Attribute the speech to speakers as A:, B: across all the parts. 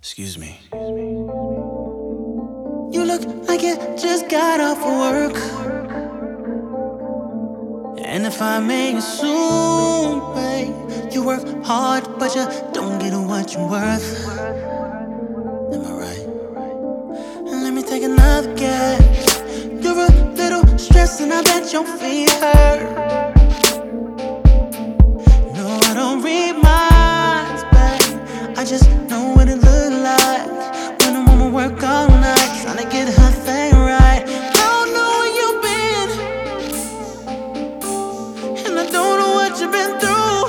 A: Excuse me.
B: You look like you just got off of work. And if I may assume, babe, you work hard, but you don't get what you're worth. Am I right? And let me take another guess. You're a little stressed and I bet your feet hurt. No, I don't read minds, babe. I just know what it look like when a woman work all night trying to get her thing right. I don't know where you've been, and I don't know what you've been through,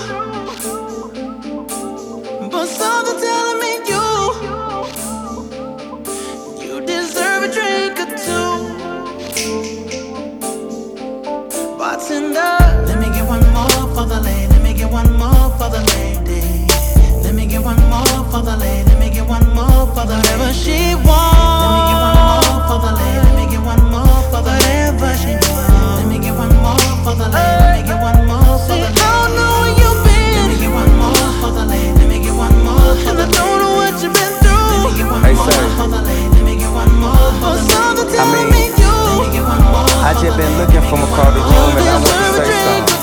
B: but something telling me you deserve a drink or two. Bartender, let me get one more for the lady. Let me get one more for the lady. Let me get one more for the lady. Let me get one more for the whatever she wants. Let me get one more for the lady. Let me get one more for the whatever she wants. Let me get one more for the lady. Let me get one more for the lady. I don't know where you've been. Let me get one more for the lady. Let me get one more for the lady. And I don't know what you've been through. Let me get one more for the lady. Let me get one more for the lady. Tell me you. Let me get one more.
C: I just been looking from across the room and I want to say something.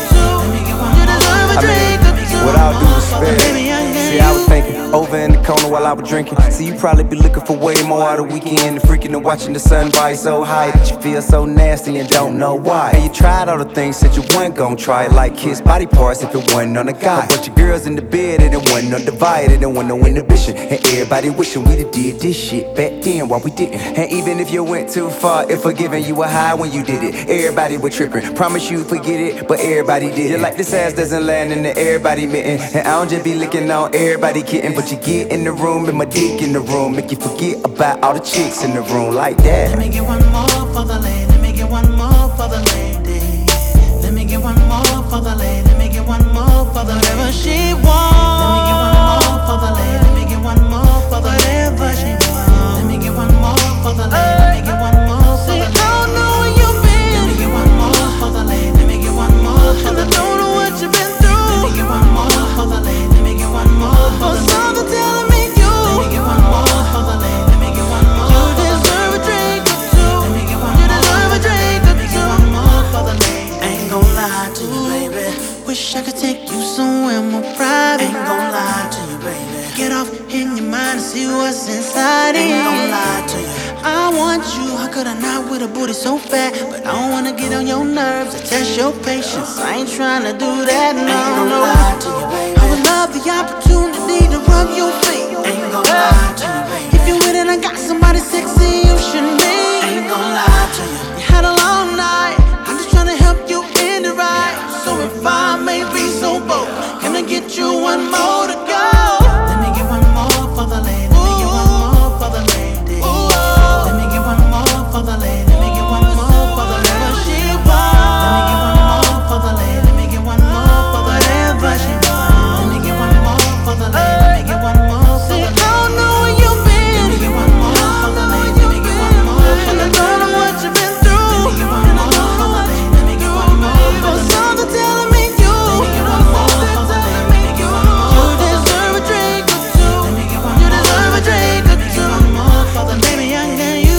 C: With all due respect, see, I was thinking over in the corner while I was drinking. See, you probably be looking for way more out of the weekend than freaking and watching the sun rise so high that you feel so nasty and don't know why. And you tried all the things that you weren't gon' try, like kiss body parts if it wasn't on a guy. A bunch of girls in the bed and it wasn't no divided and wasn't no inhibition. And everybody wishing we'd have did this shit back then while we didn't. And even if you went too far, if forgiving you were high when you did it, everybody was tripping. Promise you forget it, but everybody did it. Like this ass doesn't land in the everybody mitten. And I don't just be licking on everybody kidding, but you get in the room and my dick in the room make you forget about all the chicks in the room like that.
B: Let me get one more for the lady. Let me get one more for the lady. Let me get one more for the lady. Let me get one more for the whatever she wants. Let me get one more for the lady. Let me get one more for the whatever she wants. Let me get one more for the lady. Let me get one more for the lady. I don't know where you've been. Let me get one more for the lady. Let me get one more for the lady. And I don't know what you've been through. Let me get one more for the lady. Let me get one more for the lady. Something telling me you. Let me get one more for the lady. Let me get one more. You deserve a drink or two. Let me get one more. You deserve a drink or two. Let me get one more for the lady. Ain't gon' lie to you, baby. Wish I could take you somewhere more private. Ain't gon' lie to you, baby. Get off in your mind and see what's inside it. Ain't gon' lie to you. I want you, how could I not with a booty so fat? But I don't wanna get on your nerves or test your patience. I ain't tryna do that, no, no. Lie to you, baby. I would love the opportunity to rub your feet. Ain't gon' lie to you, baby. If you with it, I got somebody sexy you should meet. Ain't gon' lie to you. You had a long night, I'm just tryna help you end it right. So if I may be so bold, can I get you one more to go? Let me get one more for the lady. Let me get one more for the lady. Let me get one more for the lady. Let me get one more for the whatever she wants. Let me get one more for the lady. Let me get one more for the whatever she wants. Let me get one more for the lady. Let me get one more for the lady. I don't know where you've been. Let me get one more for the lady. Let me get one more for the lady. And I don't know what you've been through. Let me get one more for the lady. Let me get one more for the lady. Something telling me you. Let me get one more for the lady. Let me get one more. You deserve a drink or two. Let me get one more. You deserve a drink or two. One more for the baby, I got you.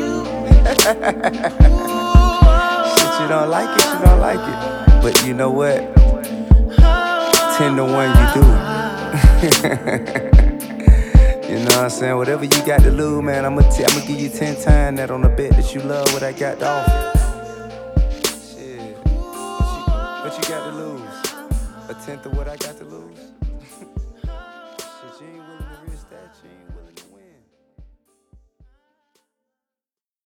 C: Shit, you don't like it, you don't like it. But you know what? 10 to 1 you do. You know what I'm saying? Whatever you got to lose, man, I'ma give you 10 times that on the bet that you love what I got to offer. Shit. What you got to lose? A tenth of what I got to lose? Shit, you ain't willing to risk that, you ain't willing to win.